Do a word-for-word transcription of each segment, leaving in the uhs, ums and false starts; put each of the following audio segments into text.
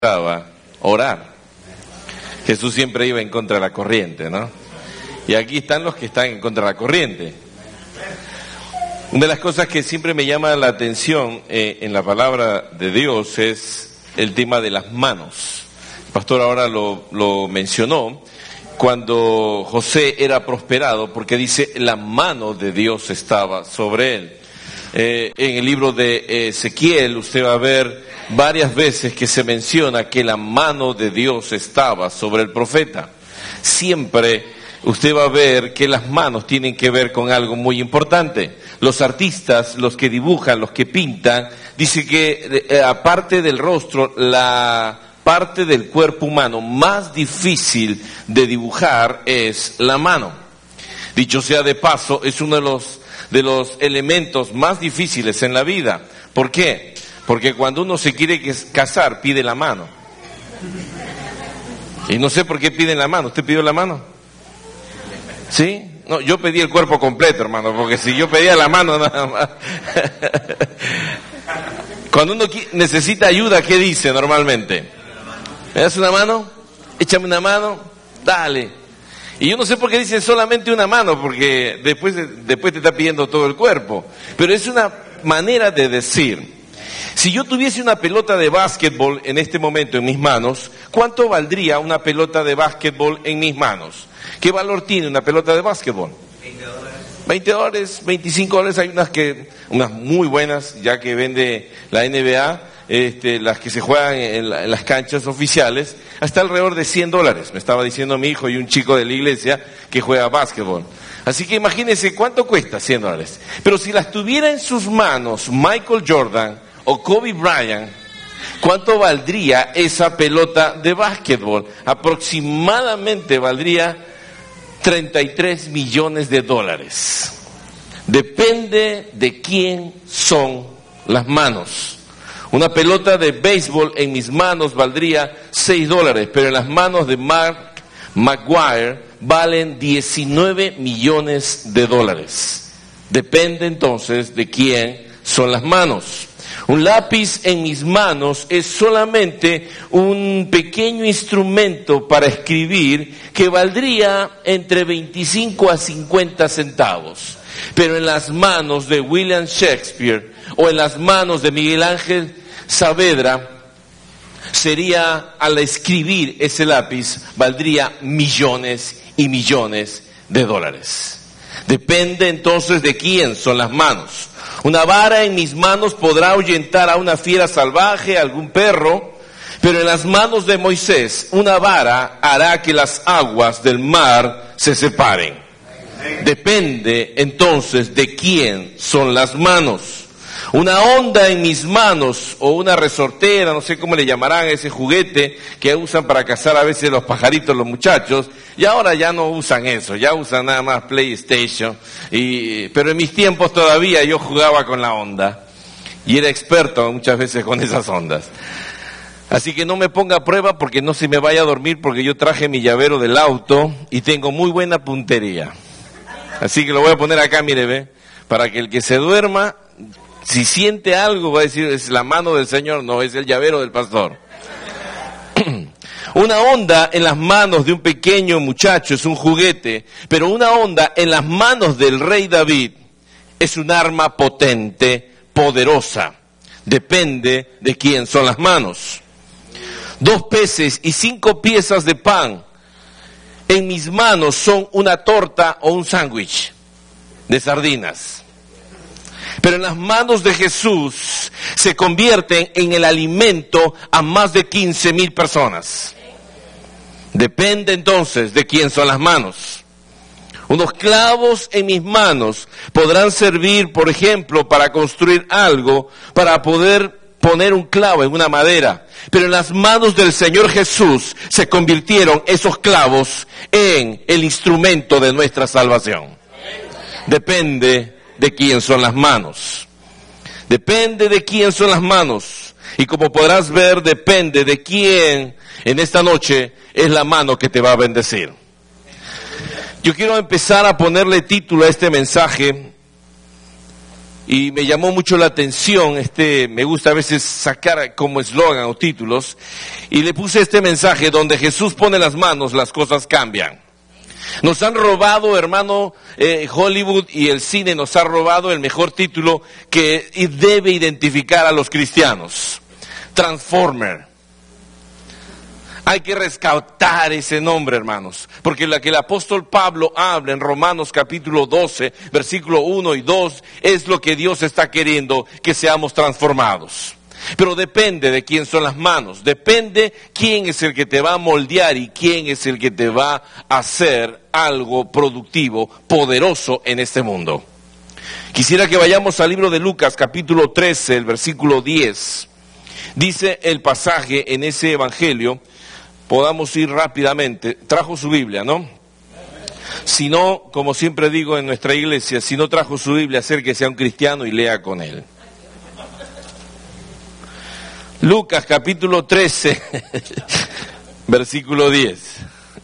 orar. Jesús siempre iba en contra de la corriente, ¿no? Y aquí están los que están en contra de la corriente. Una de las cosas que siempre me llama la atención eh, en la palabra de Dios es el tema de las manos. El pastor ahora lo, lo mencionó cuando José era prosperado, porque dice la mano de Dios estaba sobre él. Eh, en el libro de Ezequiel usted va a ver varias veces que se menciona que la mano de Dios estaba sobre el profeta. Siempre usted va a ver que las manos tienen que ver con algo muy importante. Los artistas, los que dibujan, los que pintan, dice que eh, aparte del rostro, la parte del cuerpo humano más difícil de dibujar es la mano. Dicho sea de paso, es uno de los de los elementos más difíciles en la vida. ¿Por qué? Porque cuando uno se quiere casar, pide la mano. Y no sé por qué piden la mano. ¿Usted pidió la mano? ¿Sí? No, yo pedí el cuerpo completo, hermano, porque si yo pedía la mano nada más. Cuando uno necesita ayuda, ¿qué dice normalmente? ¿Me das una mano? Échame una mano, dale. Y yo no sé por qué dicen solamente una mano, porque después, después te está pidiendo todo el cuerpo. Pero es una manera de decir. Si yo tuviese una pelota de básquetbol en este momento en mis manos, ¿cuánto valdría una pelota de básquetbol en mis manos? ¿Qué valor tiene una pelota de básquetbol? veinte dólares. veinte dólares, veinticinco dólares. Hay unas que, unas muy buenas, ya que vende la N B A. Este, las que se juegan en, la, en las canchas oficiales, hasta alrededor de cien dólares. Me estaba diciendo mi hijo y un chico de la iglesia que juega básquetbol. Así que imagínense cuánto cuesta cien dólares. Pero si las tuviera en sus manos Michael Jordan o Kobe Bryant, ¿cuánto valdría esa pelota de básquetbol? Aproximadamente valdría treinta y tres millones de dólares. Depende de quién son las manos. Una pelota de béisbol en mis manos valdría seis dólares, pero en las manos de Mark McGwire valen diecinueve millones de dólares. Depende entonces de quién son las manos. Un lápiz en mis manos es solamente un pequeño instrumento para escribir que valdría entre veinticinco a cincuenta centavos. Pero en las manos de William Shakespeare o en las manos de Miguel Ángel Saavedra, sería, al escribir ese lápiz, valdría millones y millones de dólares. Depende entonces de quién son las manos. Una vara en mis manos podrá ahuyentar a una fiera salvaje, a algún perro, pero en las manos de Moisés, una vara hará que las aguas del mar se separen. Depende entonces de quién son las manos. Una onda en mis manos o una resortera, no sé cómo le llamarán ese juguete que usan para cazar a veces los pajaritos los muchachos, y ahora ya no usan eso, ya usan nada más PlayStation, y, pero en mis tiempos todavía yo jugaba con la onda y era experto muchas veces con esas ondas. Así que no me ponga a prueba porque no se me vaya a dormir, porque yo traje mi llavero del auto y tengo muy buena puntería. Así que lo voy a poner acá, mire, ve, para que el que se duerma, si siente algo, va a decir, es la mano del Señor, no, es el llavero del pastor. Una onda en las manos de un pequeño muchacho es un juguete, pero una onda en las manos del rey David es un arma potente, poderosa. Depende de quién son las manos. Dos peces y cinco piezas de pan en mis manos son una torta o un sándwich de sardinas. Pero en las manos de Jesús se convierten en el alimento a más de quince mil personas. Depende entonces de quién son las manos. Unos clavos en mis manos podrán servir, por ejemplo, para construir algo, para poder poner un clavo en una madera. Pero en las manos del Señor Jesús se convirtieron esos clavos en el instrumento de nuestra salvación. Depende de quién son las manos. Depende de quién son las manos. Y como podrás ver, depende de quién en esta noche es la mano que te va a bendecir. Yo quiero empezar a ponerle título a este mensaje: y me llamó mucho la atención, este, me gusta a veces sacar como eslogan o títulos, y le puse este mensaje: donde Jesús pone las manos, las cosas cambian. Nos han robado, hermano, eh, Hollywood y el cine nos ha robado el mejor título que debe identificar a los cristianos: Transformer. Hay que rescatar ese nombre, hermanos, porque la que el apóstol Pablo habla en Romanos capítulo doce, versículo uno y dos, es lo que Dios está queriendo, que seamos transformados. Pero depende de quién son las manos, depende quién es el que te va a moldear y quién es el que te va a hacer algo productivo, poderoso en este mundo. Quisiera que vayamos al libro de Lucas capítulo trece, el versículo diez. Dice el pasaje en ese evangelio. Podamos ir rápidamente. Trajo su Biblia, ¿no? Si no, como siempre digo en nuestra iglesia, si no trajo su Biblia, acérquese a un cristiano y lea con él. Lucas capítulo trece, versículo diez.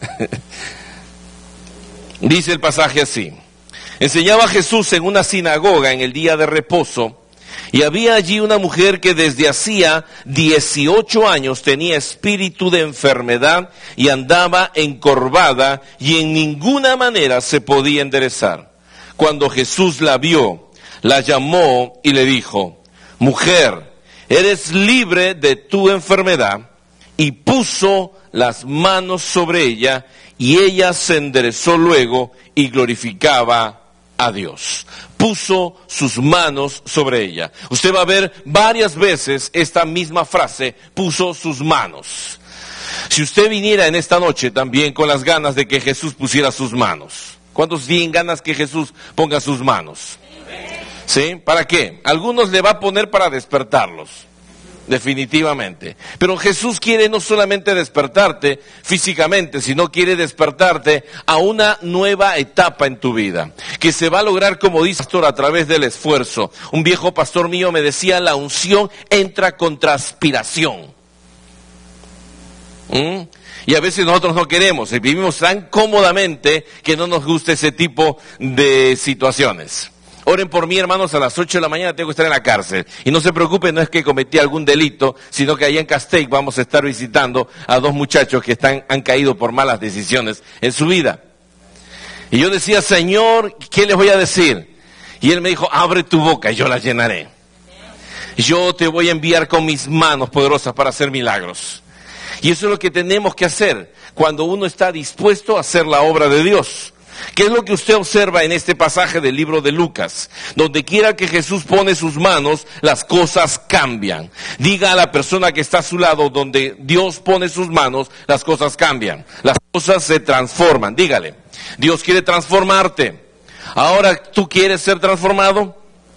Dice el pasaje así: enseñaba Jesús en una sinagoga en el día de reposo, y había allí una mujer que desde hacía dieciocho años tenía espíritu de enfermedad y andaba encorvada y en ninguna manera se podía enderezar. Cuando Jesús la vio, la llamó y le dijo: mujer, eres libre de tu enfermedad. Y puso las manos sobre ella y ella se enderezó luego y glorificaba a Dios. Puso sus manos sobre ella. Usted va a ver varias veces esta misma frase: puso sus manos. Si usted viniera en esta noche también con las ganas de que Jesús pusiera sus manos, ¿cuántos tienen ganas que Jesús ponga sus manos? ¿Sí? ¿Para qué? Algunos le va a poner para despertarlos, definitivamente. Pero Jesús quiere no solamente despertarte físicamente, sino quiere despertarte a una nueva etapa en tu vida, que se va a lograr, como dice el pastor, a través del esfuerzo. Un viejo pastor mío me decía: la unción entra con transpiración. ¿Mm? Y a veces nosotros no queremos, y vivimos tan cómodamente que no nos gusta ese tipo de situaciones. Oren por mí, hermanos, a las ocho de la mañana tengo que estar en la cárcel. Y no se preocupen, no es que cometí algún delito, sino que allá en Castell vamos a estar visitando a dos muchachos que están, han caído por malas decisiones en su vida. Y yo decía: Señor, ¿qué les voy a decir? Y Él me dijo: abre tu boca y yo la llenaré. Yo te voy a enviar con mis manos poderosas para hacer milagros. Y eso es lo que tenemos que hacer cuando uno está dispuesto a hacer la obra de Dios. ¿Qué es lo que usted observa en este pasaje del libro de Lucas? Donde quiera que Jesús pone sus manos, las cosas cambian. Diga a la persona que está a su lado: donde Dios pone sus manos, las cosas cambian. Las cosas se transforman. Dígale: Dios quiere transformarte. Ahora, ¿tú quieres ser transformado?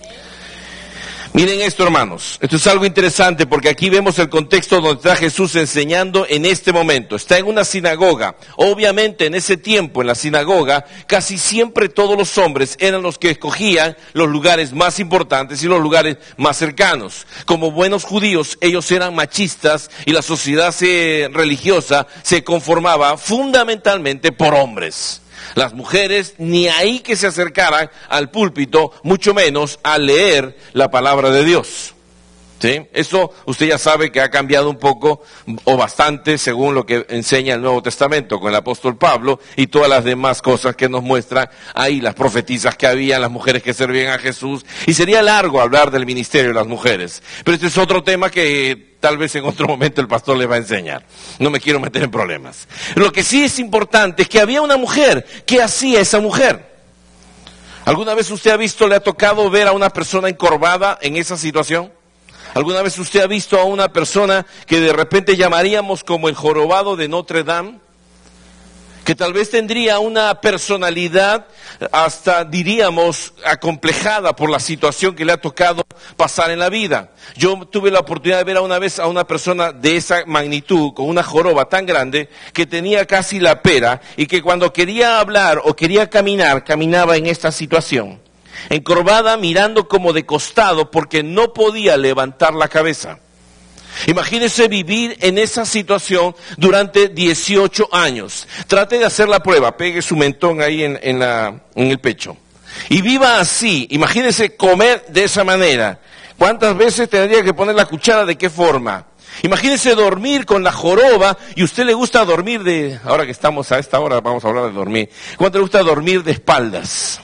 Miren esto, hermanos, esto es algo interesante porque aquí vemos el contexto donde está Jesús enseñando en este momento. Está en una sinagoga. Obviamente en ese tiempo en la sinagoga casi siempre todos los hombres eran los que escogían los lugares más importantes y los lugares más cercanos. Como buenos judíos, ellos eran machistas y la sociedad se, religiosa se conformaba fundamentalmente por hombres. Las mujeres ni ahí que se acercaran al púlpito, mucho menos a leer la palabra de Dios. ¿Sí? Eso usted ya sabe que ha cambiado un poco o bastante según lo que enseña el Nuevo Testamento con el apóstol Pablo y todas las demás cosas que nos muestran ahí, las profetisas que había, las mujeres que servían a Jesús. Y sería largo hablar del ministerio de las mujeres, pero este es otro tema que tal vez en otro momento el pastor le va a enseñar. No me quiero meter en problemas. Lo que sí es importante es que había una mujer. ¿Qué hacía esa mujer? ¿Alguna vez usted ha visto, le ha tocado ver a una persona encorvada en esa situación? ¿Alguna vez usted ha visto a una persona que de repente llamaríamos como el jorobado de Notre Dame? Que tal vez tendría una personalidad hasta, diríamos, acomplejada por la situación que le ha tocado pasar en la vida. Yo tuve la oportunidad de ver a una vez a una persona de esa magnitud, con una joroba tan grande, que tenía casi la pera, y que cuando quería hablar o quería caminar, caminaba en esta situación. Encorvada, mirando como de costado porque no podía levantar la cabeza. Imagínese vivir en esa situación durante dieciocho años. Trate de hacer la prueba, pegue su mentón ahí en, en, la, en el pecho. y viva así. Imagínese comer de esa manera. ¿Cuántas veces tendría que poner la cuchara? ¿De qué forma? Imagínese dormir con la joroba, y a usted le gusta dormir de, ahora que estamos a esta hora vamos a hablar de dormir. ¿Cuánto le gusta dormir de espaldas?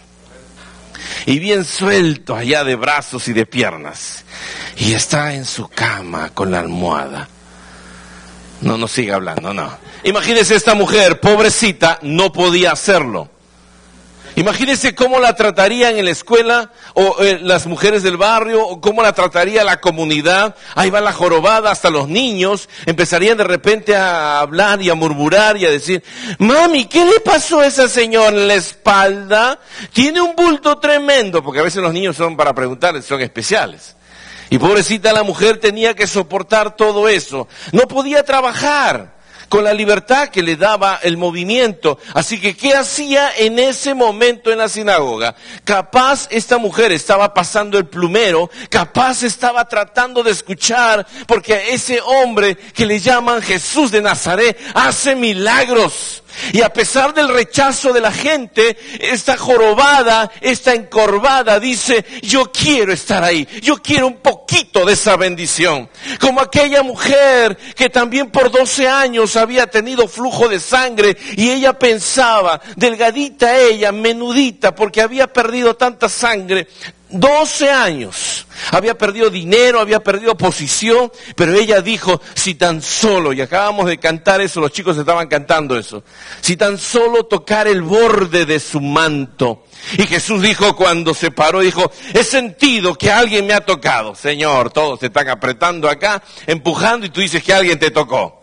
Y bien suelto allá de brazos y de piernas. Y está en su cama con la almohada. No, no siga hablando, no. Imagínese esta mujer, pobrecita, no podía hacerlo. Imagínese cómo la tratarían en la escuela, o eh, las mujeres del barrio, o cómo la trataría la comunidad. Ahí va la jorobada, hasta los niños empezarían de repente a hablar y a murmurar y a decir: mami, ¿qué le pasó a esa señora en la espalda? Tiene un bulto tremendo, porque a veces los niños son para preguntar, son especiales. Y pobrecita la mujer tenía que soportar todo eso. No podía trabajar con la libertad que le daba el movimiento. Así que, ¿qué hacía en ese momento en la sinagoga? Capaz esta mujer estaba pasando el plumero, capaz estaba tratando de escuchar, porque ese hombre que le llaman Jesús de Nazaret hace milagros. Y a pesar del rechazo de la gente, esta jorobada, esta encorvada dice: yo quiero estar ahí, yo quiero un poquito de esa bendición. Como aquella mujer que también por doce años había tenido flujo de sangre, y ella pensaba, delgadita ella, menudita, porque había perdido tanta sangre, doce años, había perdido dinero, había perdido posición, pero ella dijo: si tan solo, y acabamos de cantar eso, los chicos estaban cantando eso, si tan solo tocar el borde de su manto. Y Jesús dijo, cuando se paró, dijo: he sentido que alguien me ha tocado. Señor, todos se están apretando acá, empujando, y tú dices que alguien te tocó.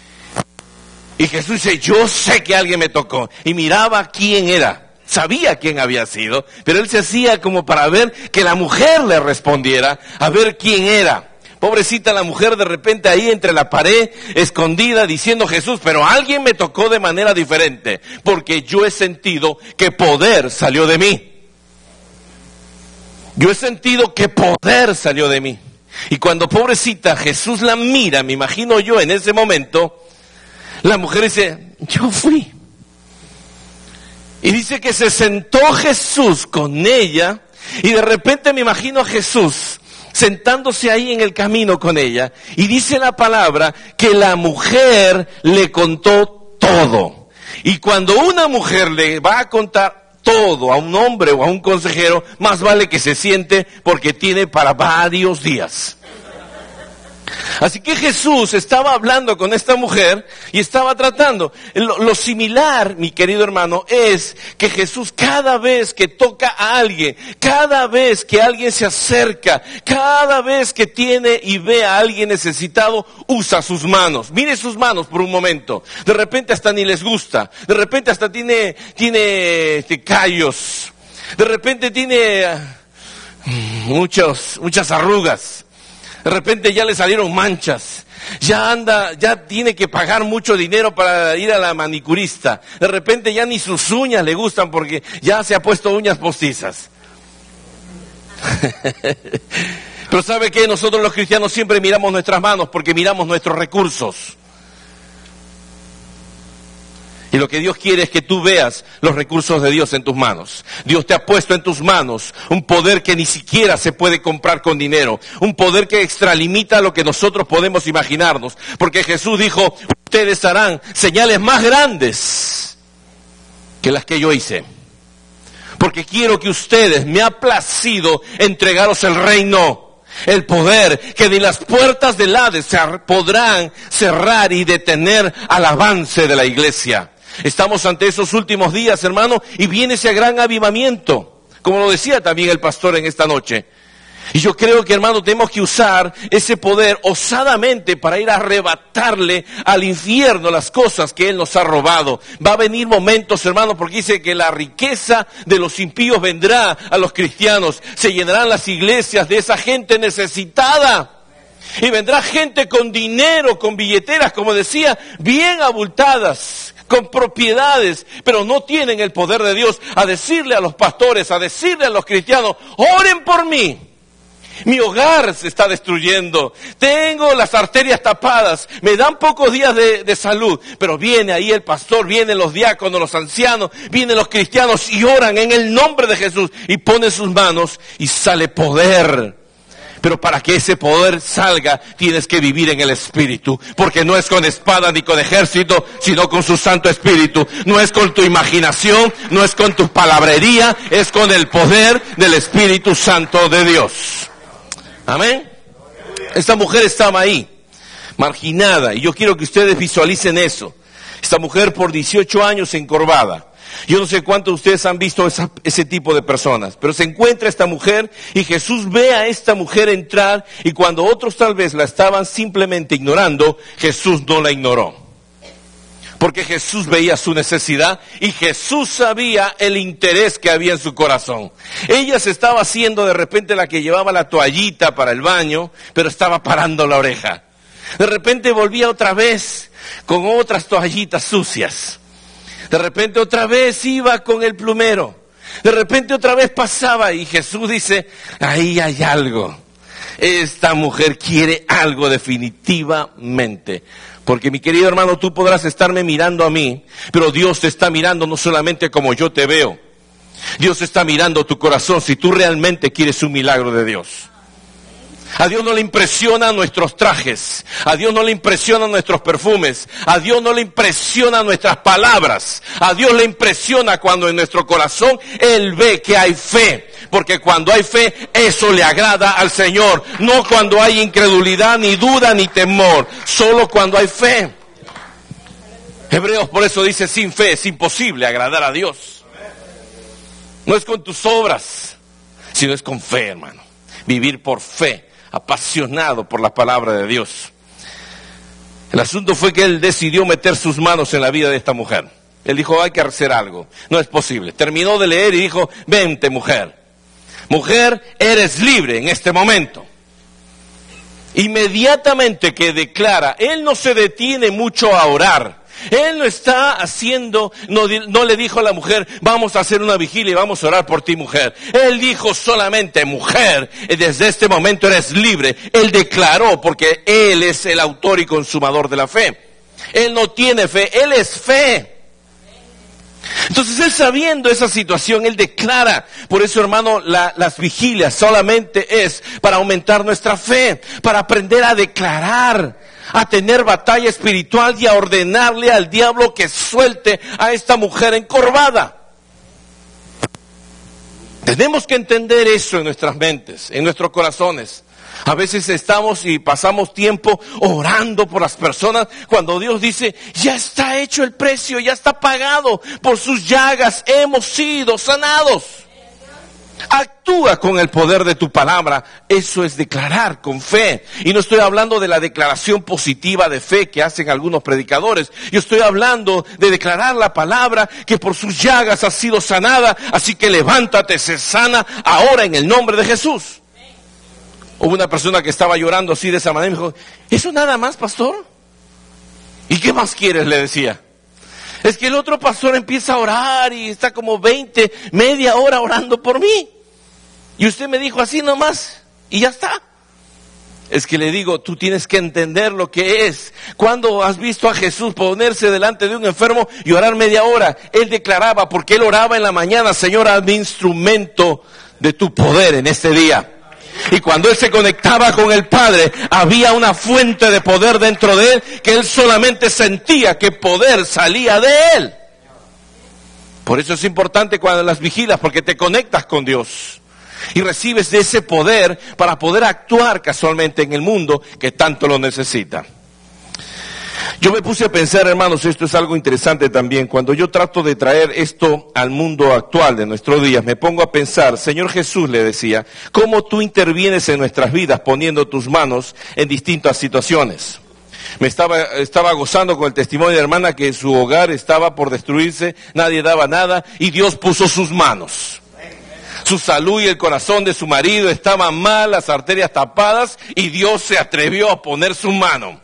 Y Jesús dice: yo sé que alguien me tocó. Y miraba quién era. Sabía quién había sido, pero él se hacía como para ver que la mujer le respondiera, a ver quién era. Pobrecita la mujer, de repente ahí entre la pared, escondida, diciendo: Jesús, pero alguien me tocó de manera diferente, porque yo he sentido que poder salió de mí. Yo he sentido que poder salió de mí. Y cuando pobrecita Jesús la mira, me imagino yo en ese momento, la mujer dice: yo fui. Y dice que se sentó Jesús con ella, y de repente me imagino a Jesús sentándose ahí en el camino con ella, y dice la palabra que la mujer le contó todo. Y cuando una mujer le va a contar todo a un hombre o a un consejero, más vale que se siente, porque tiene para varios días. Así que Jesús estaba hablando con esta mujer y estaba tratando. Lo, lo similar, mi querido hermano, es que Jesús cada vez que toca a alguien, cada vez que alguien se acerca, cada vez que tiene y ve a alguien necesitado, usa sus manos. Mire sus manos por un momento. De repente hasta ni les gusta. De repente hasta tiene, tiene este, callos. De repente tiene uh, muchos, muchas arrugas. De repente ya le salieron manchas, ya anda, ya tiene que pagar mucho dinero para ir a la manicurista. De repente ya ni sus uñas le gustan porque ya se ha puesto uñas postizas. Pero ¿sabe qué? Nosotros los cristianos siempre miramos nuestras manos porque miramos nuestros recursos. Y lo que Dios quiere es que tú veas los recursos de Dios en tus manos. Dios te ha puesto en tus manos un poder que ni siquiera se puede comprar con dinero. Un poder que extralimita lo que nosotros podemos imaginarnos. Porque Jesús dijo: ustedes harán señales más grandes que las que yo hice. Porque quiero que ustedes, me ha placido entregaros el reino. El poder que ni las puertas del Hades podrán cerrar y detener al avance de la iglesia. Estamos ante esos últimos días, hermano, y viene ese gran avivamiento, como lo decía también el pastor en esta noche. Y yo creo que, hermano, tenemos que usar ese poder osadamente para ir a arrebatarle al infierno las cosas que Él nos ha robado. Va a venir momentos, hermano, porque dice que la riqueza de los impíos vendrá a los cristianos. Se llenarán las iglesias de esa gente necesitada. Y vendrá gente con dinero, con billeteras, como decía, bien abultadas, con propiedades, pero no tienen el poder de Dios, a decirle a los pastores, a decirle a los cristianos: oren por mí. Mi hogar se está destruyendo. Tengo las arterias tapadas. Me dan pocos días de, de salud. Pero viene ahí el pastor, vienen los diáconos, los ancianos, vienen los cristianos y oran en el nombre de Jesús y ponen sus manos y sale poder. Pero para que ese poder salga, tienes que vivir en el Espíritu. Porque no es con espada ni con ejército, sino con su Santo Espíritu. No es con tu imaginación, no es con tu palabrería, es con el poder del Espíritu Santo de Dios. Amén. Esta mujer estaba ahí, marginada, y yo quiero que ustedes visualicen eso. Esta mujer por dieciocho años encorvada. Yo no sé cuántos de ustedes han visto esa, ese tipo de personas, pero se encuentra esta mujer y Jesús ve a esta mujer entrar, y cuando otros tal vez la estaban simplemente ignorando, Jesús no la ignoró. Porque Jesús veía su necesidad y Jesús sabía el interés que había en su corazón. Ella se estaba haciendo de repente la que llevaba la toallita para el baño, pero estaba parando la oreja. De repente volvía otra vez con otras toallitas sucias. De repente otra vez iba con el plumero. De repente otra vez pasaba y Jesús dice, ahí hay algo. Esta mujer quiere algo definitivamente. Porque mi querido hermano, tú podrás estarme mirando a mí, pero Dios te está mirando no solamente como yo te veo. Dios está mirando tu corazón si tú realmente quieres un milagro de Dios. A Dios no le impresionan nuestros trajes, a Dios no le impresionan nuestros perfumes, a Dios no le impresionan nuestras palabras, a Dios le impresiona cuando en nuestro corazón Él ve que hay fe, porque cuando hay fe eso le agrada al Señor, no cuando hay incredulidad, ni duda, ni temor, solo cuando hay fe. Hebreos por eso dice, sin fe es imposible agradar a Dios. No es con tus obras, sino es con fe, hermano. Vivir por fe. Apasionado por la palabra de Dios. El asunto fue que él decidió meter sus manos en la vida de esta mujer. Él dijo, hay que hacer algo, no es posible. Terminó de leer y dijo, vente mujer. Mujer, eres libre en este momento. Inmediatamente que declara, él no se detiene mucho a orar. Él no está haciendo, no, no le dijo a la mujer, vamos a hacer una vigilia y vamos a orar por ti, mujer. Él dijo solamente, mujer, desde este momento eres libre. Él declaró, porque Él es el autor y consumador de la fe. Él no tiene fe, Él es fe. Entonces él, sabiendo esa situación, él declara. Por eso, hermano, la, las vigilias solamente es para aumentar nuestra fe, para aprender a declarar, a tener batalla espiritual y a ordenarle al diablo que suelte a esta mujer encorvada. Tenemos que entender eso en nuestras mentes, en nuestros corazones. A veces estamos y pasamos tiempo orando por las personas cuando Dios dice, ya está hecho el precio, ya está pagado, por sus llagas hemos sido sanados. Actúa con el poder de tu palabra. Eso es declarar con fe. Y no estoy hablando de la declaración positiva de fe que hacen algunos predicadores. Yo estoy hablando de declarar la palabra, que por sus llagas has sido sanada. Así que levántate, se sana ahora en el nombre de Jesús. Hubo una persona que estaba llorando así de esa manera y me dijo, ¿eso nada más, pastor? ¿Y qué más quieres?, le decía. Es que el otro pastor empieza a orar y está como veinte, media hora orando por mí. Y usted me dijo así nomás y ya está. Es que le digo, tú tienes que entender lo que es. Cuando has visto a Jesús ponerse delante de un enfermo y orar media hora, Él declaraba, porque Él oraba en la mañana, Señor, hazme instrumento de tu poder en este día. Y cuando Él se conectaba con el Padre, había una fuente de poder dentro de Él, que Él solamente sentía que poder salía de Él. Por eso es importante cuando las vigilas, porque te conectas con Dios y recibes de ese poder para poder actuar casualmente en el mundo que tanto lo necesita. Yo me puse a pensar, hermanos, esto es algo interesante también. Cuando yo trato de traer esto al mundo actual de nuestros días, me pongo a pensar, Señor Jesús, le decía, ¿cómo tú intervienes en nuestras vidas poniendo tus manos en distintas situaciones? Me estaba, estaba gozando con el testimonio de la hermana que su hogar estaba por destruirse, nadie daba nada y Dios puso sus manos. Su salud y el corazón de su marido estaban mal, las arterias tapadas, y Dios se atrevió a poner su mano.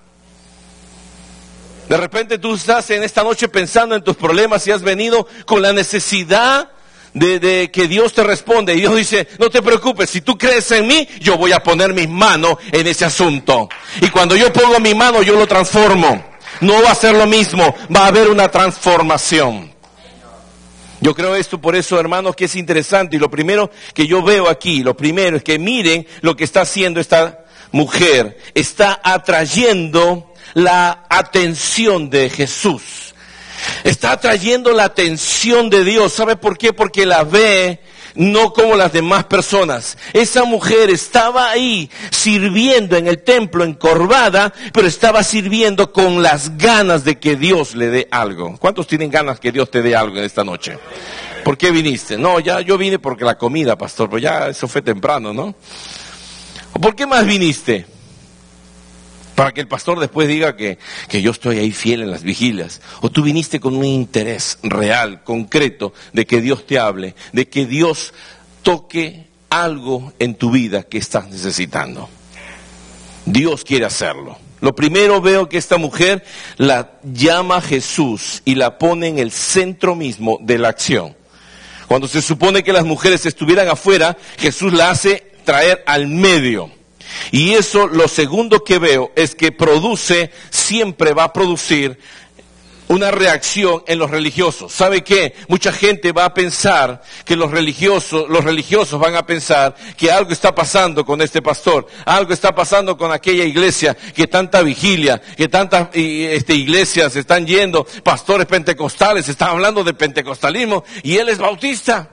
De repente tú estás en esta noche pensando en tus problemas y has venido con la necesidad de, de que Dios te responde. Y Dios dice, no te preocupes, si tú crees en mí, yo voy a poner mis manos en ese asunto. Y cuando yo pongo mi mano, yo lo transformo. No va a ser lo mismo, va a haber una transformación. Yo creo esto por eso, hermanos, que es interesante. Y lo primero que yo veo aquí, lo primero es que miren lo que está haciendo esta mujer. Está atrayendo la atención de Jesús. Está atrayendo la atención de Dios. ¿Sabe por qué? Porque la ve no como las demás personas. Esa mujer estaba ahí sirviendo en el templo encorvada, pero estaba sirviendo con las ganas de que Dios le dé algo. ¿Cuántos tienen ganas que Dios te dé algo en esta noche? ¿Por qué viniste? No, ya yo vine porque la comida, pastor, pero ya eso fue temprano, ¿no? ¿Por qué más viniste? Para que el pastor después diga que, que yo estoy ahí fiel en las vigilias. O tú viniste con un interés real, concreto, de que Dios te hable, de que Dios toque algo en tu vida que estás necesitando. Dios quiere hacerlo. Lo primero, veo que esta mujer la llama a Jesús y la pone en el centro mismo de la acción. Cuando se supone que las mujeres estuvieran afuera, Jesús la hace traer al medio. Y eso, lo segundo que veo es que produce, siempre va a producir una reacción en los religiosos. ¿Sabe qué? Mucha gente va a pensar que los religiosos, los religiosos van a pensar que algo está pasando con este pastor, algo está pasando con aquella iglesia, que tanta vigilia, que tantas este, iglesias están yendo, pastores pentecostales, están hablando de pentecostalismo y él es bautista.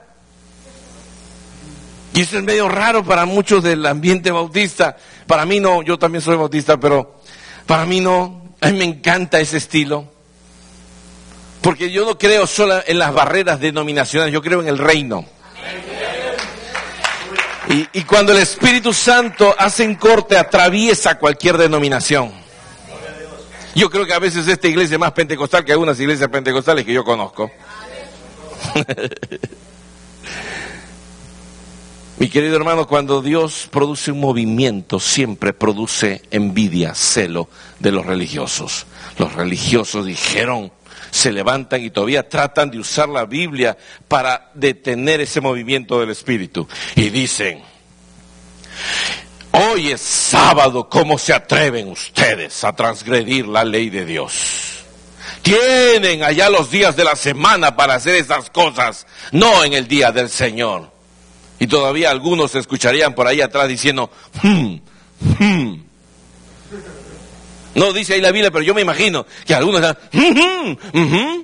Y eso es medio raro para muchos del ambiente bautista. Para mí no, yo también soy bautista, pero para mí no. A mí me encanta ese estilo. Porque yo no creo solo en las barreras denominacionales, yo creo en el reino. Y, y cuando el Espíritu Santo hace un corte, atraviesa cualquier denominación. Yo creo que a veces esta iglesia es más pentecostal que algunas iglesias pentecostales que yo conozco. Mi querido hermano, cuando Dios produce un movimiento, siempre produce envidia, celo de los religiosos. Los religiosos dijeron, se levantan y todavía tratan de usar la Biblia para detener ese movimiento del Espíritu. Y dicen, hoy es sábado, ¿cómo se atreven ustedes a transgredir la ley de Dios? Tienen allá los días de la semana para hacer esas cosas, no en el día del Señor. Y todavía algunos se escucharían por ahí atrás diciendo, hmm, hmm. No dice ahí la Biblia, pero yo me imagino que algunos están, hmm, hmm, hmm.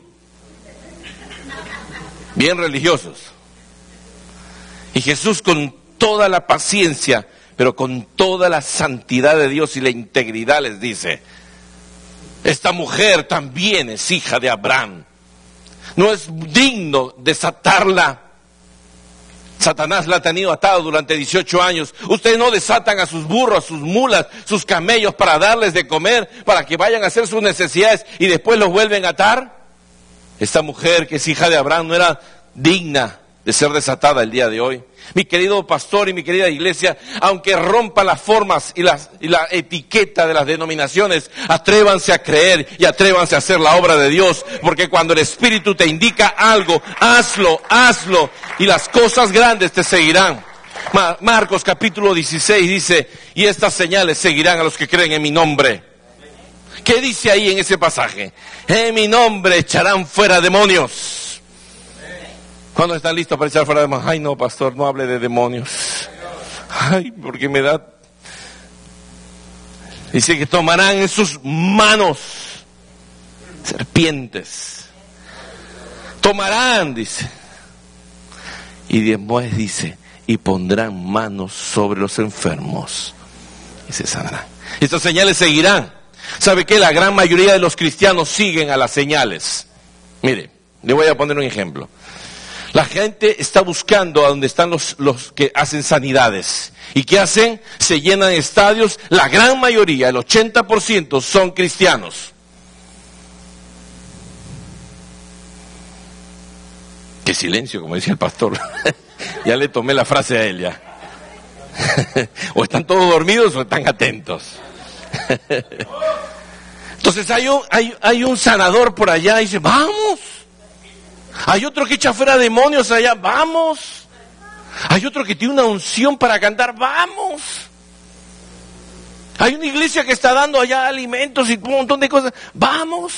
Bien religiosos. Y Jesús, con toda la paciencia, pero con toda la santidad de Dios y la integridad, les dice, esta mujer también es hija de Abraham. No es digno desatarla. Satanás la ha tenido atado durante dieciocho años. Ustedes no desatan a sus burros, sus mulas, sus camellos para darles de comer, para que vayan a hacer sus necesidades y después los vuelven a atar. Esta mujer que es hija de Abraham no era digna de ser desatada el día de hoy. Mi querido pastor y mi querida iglesia, aunque rompa las formas y, las, y la etiqueta de las denominaciones, atrévanse a creer y atrévanse a hacer la obra de Dios, porque cuando el Espíritu te indica algo, hazlo, hazlo, y las cosas grandes te seguirán. Marcos capítulo dieciséis dice, y estas señales seguirán a los que creen en mi nombre. ¿Qué dice ahí en ese pasaje? En mi nombre echarán fuera demonios. ¿Cuándo están listos para echar fuera demonios? Ay, no, pastor, no hable de demonios. Ay, porque me da... Dice que tomarán en sus manos serpientes. Tomarán, dice. Y después dice, y pondrán manos sobre los enfermos y se sanarán. Estas señales seguirán. ¿Sabe qué? La gran mayoría de los cristianos siguen a las señales. Mire, le voy a poner un ejemplo. La gente está buscando a donde están los, los que hacen sanidades. ¿Y qué hacen? Se llenan estadios. La gran mayoría, el ochenta por ciento, son cristianos. Qué silencio, como decía el pastor. Ya le tomé la frase a él ya. O están todos dormidos o están atentos. Entonces hay un, hay, hay un sanador por allá y dice, vamos. Hay otro que echa fuera demonios allá, vamos. Hay otro que tiene una unción para cantar, vamos. Hay una iglesia que está dando allá alimentos y un montón de cosas, vamos.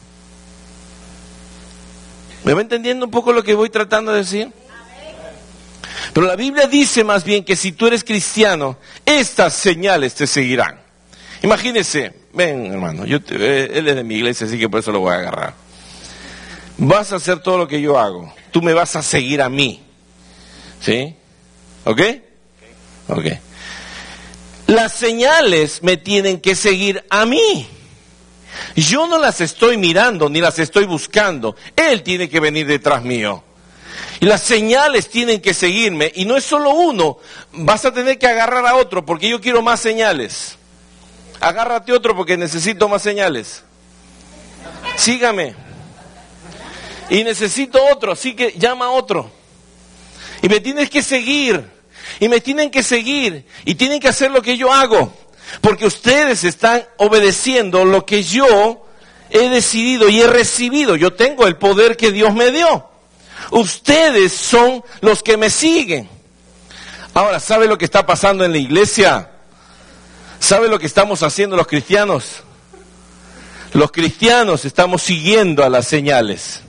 ¿Me va entendiendo un poco lo que voy tratando de decir? Pero la Biblia dice más bien que si tú eres cristiano, estas señales te seguirán. Imagínese, ven hermano, yo te, él es de mi iglesia, así que por eso lo voy a agarrar. Vas a hacer todo lo que yo hago, tú me vas a seguir a mí. ¿Sí? ¿Ok? Ok. Las señales me tienen que seguir a mí. Yo no las estoy mirando ni las estoy buscando. Él tiene que venir detrás mío. Y las señales tienen que seguirme. Y no es solo uno. Vas a tener que agarrar a otro porque yo quiero más señales. Agárrate otro porque necesito más señales. Sígame. Y necesito otro, así que llama a otro. Y me tienes que seguir. Y me tienen que seguir. Y tienen que hacer lo que yo hago. Porque ustedes están obedeciendo lo que yo he decidido y he recibido. Yo tengo el poder que Dios me dio. Ustedes son los que me siguen. Ahora, ¿sabe lo que está pasando en la iglesia? ¿Sabe lo que estamos haciendo los cristianos? Los cristianos estamos siguiendo a las señales.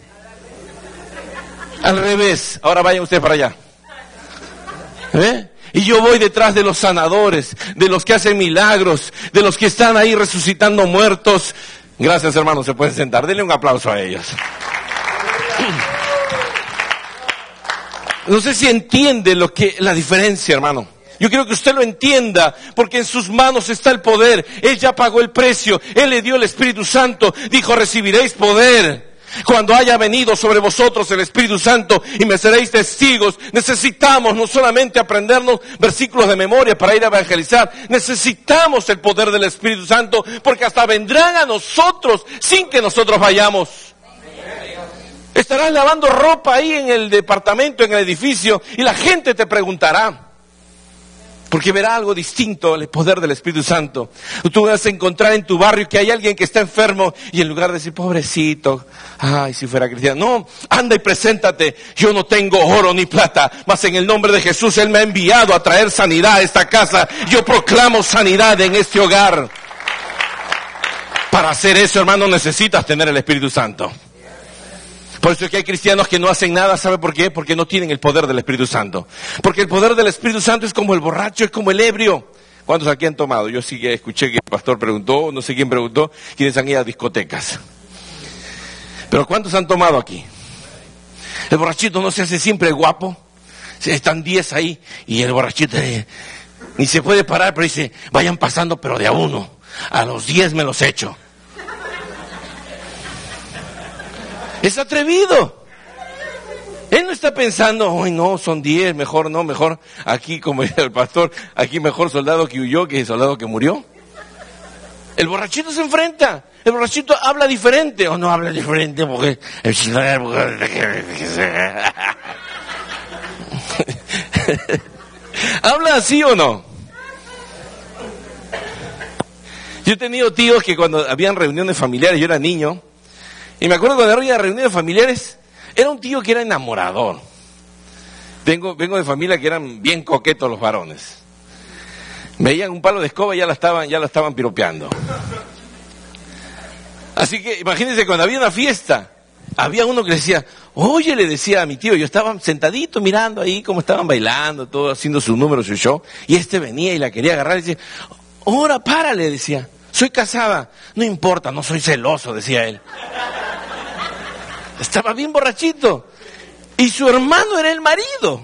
Al revés. Ahora vayan ustedes para allá. ¿Eh? Y yo voy detrás de los sanadores, de los que hacen milagros, de los que están ahí resucitando muertos. Gracias, hermanos, se pueden sentar. Denle un aplauso a ellos. No sé si entiende lo que la diferencia, hermano. Yo quiero que usted lo entienda, porque en sus manos está el poder. Él ya pagó el precio. Él le dio el Espíritu Santo. Dijo, recibiréis poder cuando haya venido sobre vosotros el Espíritu Santo y me seréis testigos. Necesitamos no solamente aprendernos versículos de memoria para ir a evangelizar. Necesitamos el poder del Espíritu Santo, porque hasta vendrán a nosotros sin que nosotros vayamos. Estarás lavando ropa ahí en el departamento, en el edificio, y la gente te preguntará. Porque verá algo distinto, el poder del Espíritu Santo. Tú vas a encontrar en tu barrio que hay alguien que está enfermo y en lugar de decir, pobrecito, ay, si fuera cristiano. No, anda y preséntate. Yo no tengo oro ni plata, mas en el nombre de Jesús Él me ha enviado a traer sanidad a esta casa. Yo proclamo sanidad en este hogar. Para hacer eso, hermano, necesitas tener el Espíritu Santo. Por eso es que hay cristianos que no hacen nada, ¿sabe por qué? Porque no tienen el poder del Espíritu Santo. Porque el poder del Espíritu Santo es como el borracho, es como el ebrio. ¿Cuántos aquí han tomado? Yo sí que escuché que el pastor preguntó, no sé quién preguntó, quiénes han ido a discotecas. Pero ¿cuántos han tomado aquí? El borrachito no se hace siempre guapo. Están diez ahí y el borrachito eh, ni se puede parar, pero dice, vayan pasando pero de a uno. A los diez me los echo. Es atrevido. Él no está pensando, ay no, son diez, mejor no, mejor aquí, como dice el pastor, aquí mejor soldado que huyó que soldado que murió. El borrachito se enfrenta. El borrachito habla diferente. O no habla diferente porque... ¿Habla así o no? Yo he tenido tíos que cuando habían reuniones familiares, yo era niño, y me acuerdo cuando había reuniones familiares, era un tío que era enamorador. Vengo, vengo de familia que eran bien coquetos los varones. Veían un palo de escoba y ya la estaban, ya la estaban piropeando. Así que imagínense, cuando había una fiesta, había uno que le decía, oye, le decía a mi tío, yo estaba sentadito mirando ahí cómo estaban bailando, todo haciendo sus números, su show, y este venía y la quería agarrar y decía, ahora párale, decía, soy casada, no importa, no soy celoso, decía él. Estaba bien borrachito. Y su hermano era el marido.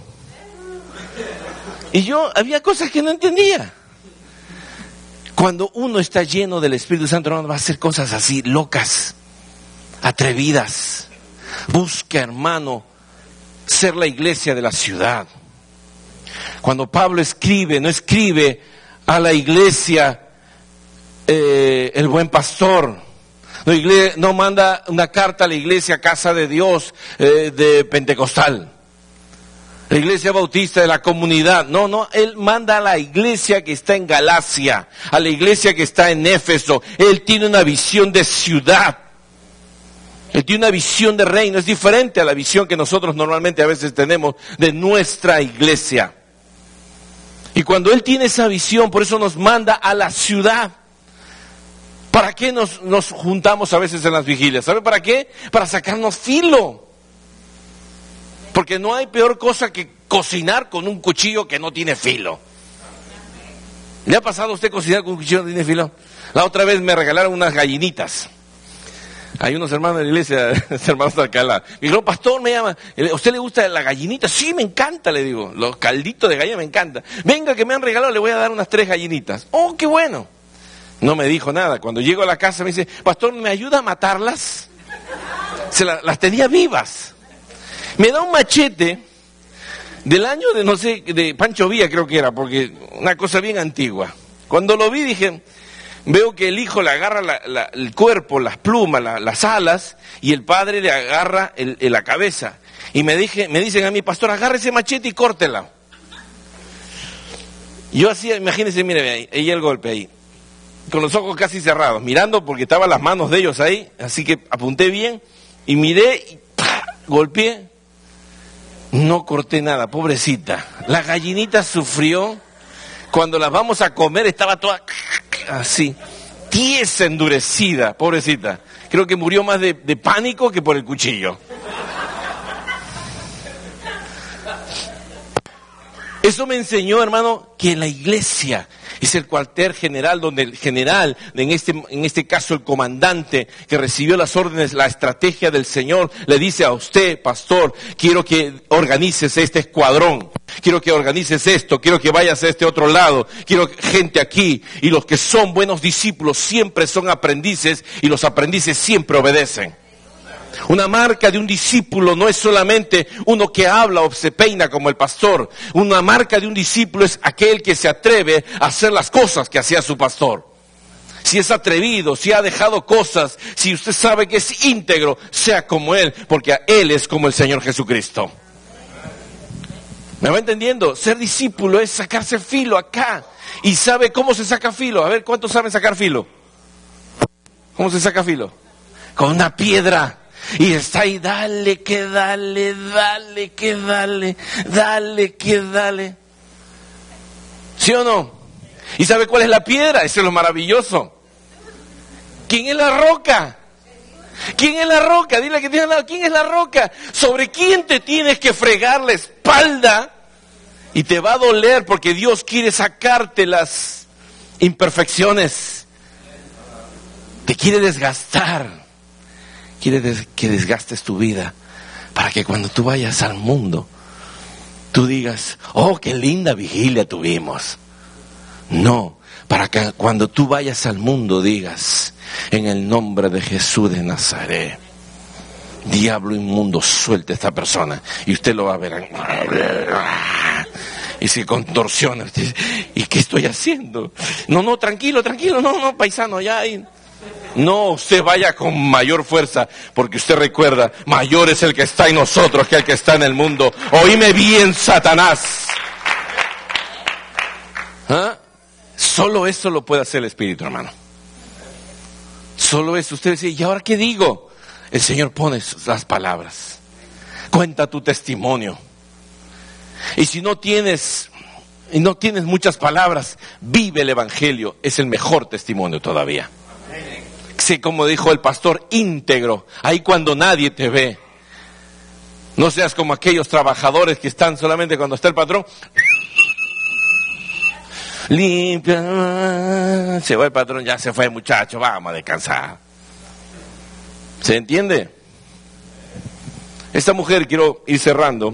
Y yo había cosas que no entendía. Cuando uno está lleno del Espíritu Santo, hermano, va a hacer cosas así, locas, atrevidas. Busca, hermano, ser la iglesia de la ciudad. Cuando Pablo escribe, no escribe a la iglesia eh, el buen pastor. No, iglesia, no manda una carta a la iglesia Casa de Dios eh, de Pentecostal, la iglesia bautista de la comunidad. No, no, él manda a la iglesia que está en Galacia, a la iglesia que está en Éfeso. Él tiene una visión de ciudad. Él tiene una visión de reino, es diferente a la visión que nosotros normalmente a veces tenemos de nuestra iglesia. Y cuando Él tiene esa visión, por eso nos manda a la ciudad. ¿Para qué nos, nos juntamos a veces en las vigilias? ¿Sabe para qué? Para sacarnos filo. Porque no hay peor cosa que cocinar con un cuchillo que no tiene filo. ¿Le ha pasado a usted cocinar con un cuchillo que no tiene filo? La otra vez me regalaron unas gallinitas. Hay unos hermanos de la iglesia, hermanos de Alcalá. Me dijo, pastor, me llama, ¿a usted le gusta la gallinita? Sí, me encanta, le digo. Los calditos de gallina me encantan. Venga, que me han regalado, le voy a dar unas tres gallinitas. Oh, qué bueno. No me dijo nada. Cuando llego a la casa me dice, pastor, ¿me ayuda a matarlas? Se la, las tenía vivas. Me da un machete del año de, no sé, de Pancho Villa creo que era, porque una cosa bien antigua. Cuando lo vi dije... Veo que el hijo le agarra la, la, el cuerpo, las plumas, la, las alas, y el padre le agarra el, el, la cabeza. Y me, dije, me dicen a mi pastor, agarra ese machete y córtela. Yo hacía, imagínense, mire ahí, ahí el golpe ahí, con los ojos casi cerrados, mirando porque estaban las manos de ellos ahí, así que apunté bien, y miré, y ¡pah! Golpeé. No corté nada, pobrecita. La gallinita sufrió, cuando las vamos a comer estaba toda... así, tiesa, endurecida, pobrecita. Creo que murió más de, de pánico que por el cuchillo. Eso me enseñó, hermano, que en la iglesia es el cuartel general donde el general, en este, en este caso el comandante que recibió las órdenes, la estrategia del Señor, le dice a usted, pastor, quiero que organices este escuadrón, quiero que organices esto, quiero que vayas a este otro lado, quiero gente aquí. Y los que son buenos discípulos siempre son aprendices y los aprendices siempre obedecen. Una marca de un discípulo no es solamente uno que habla o se peina como el pastor. Una marca de un discípulo es aquel que se atreve a hacer las cosas que hacía su pastor. Si es atrevido, si ha dejado cosas, si usted sabe que es íntegro, sea como él, porque él es como el Señor Jesucristo. ¿Me va entendiendo? Ser discípulo es sacarse filo acá. ¿Y sabe cómo se saca filo? A ver, ¿cuántos saben sacar filo? ¿Cómo se saca filo? Con una piedra. Y está ahí, dale, que dale, dale, que dale, dale, que dale. ¿Sí o no? ¿Y sabe cuál es la piedra? Eso es lo maravilloso. ¿Quién es la roca? ¿Quién es la roca? Dile que tiene al lado, ¿quién es la roca? ¿Sobre quién te tienes que fregar la espalda? Y te va a doler porque Dios quiere sacarte las imperfecciones. Te quiere desgastar. Quiere des- que desgastes tu vida para que cuando tú vayas al mundo, tú digas, oh, qué linda vigilia tuvimos. No, para que cuando tú vayas al mundo digas, en el nombre de Jesús de Nazaret, diablo inmundo, suelte a esta persona. Y usted lo va a ver. Y se contorsiona. ¿Y qué estoy haciendo? No, no, tranquilo, tranquilo, no, no, paisano, ya hay... No, usted vaya con mayor fuerza, porque usted recuerda, mayor es el que está en nosotros que el que está en el mundo. Oíme bien, Satanás. ¿Ah? Solo eso lo puede hacer el Espíritu, hermano. Solo eso. Usted dice, ¿y ahora qué digo? El Señor pone las palabras. Cuenta tu testimonio. Y si no tienes, y no tienes muchas palabras, vive el Evangelio. Es el mejor testimonio todavía. Sí, como dijo el pastor, íntegro, ahí cuando nadie te ve. No seas como aquellos trabajadores que están solamente cuando está el patrón. Limpia, se va el patrón, ya se fue muchacho, vamos a descansar. ¿Se entiende? Esta mujer, quiero ir cerrando,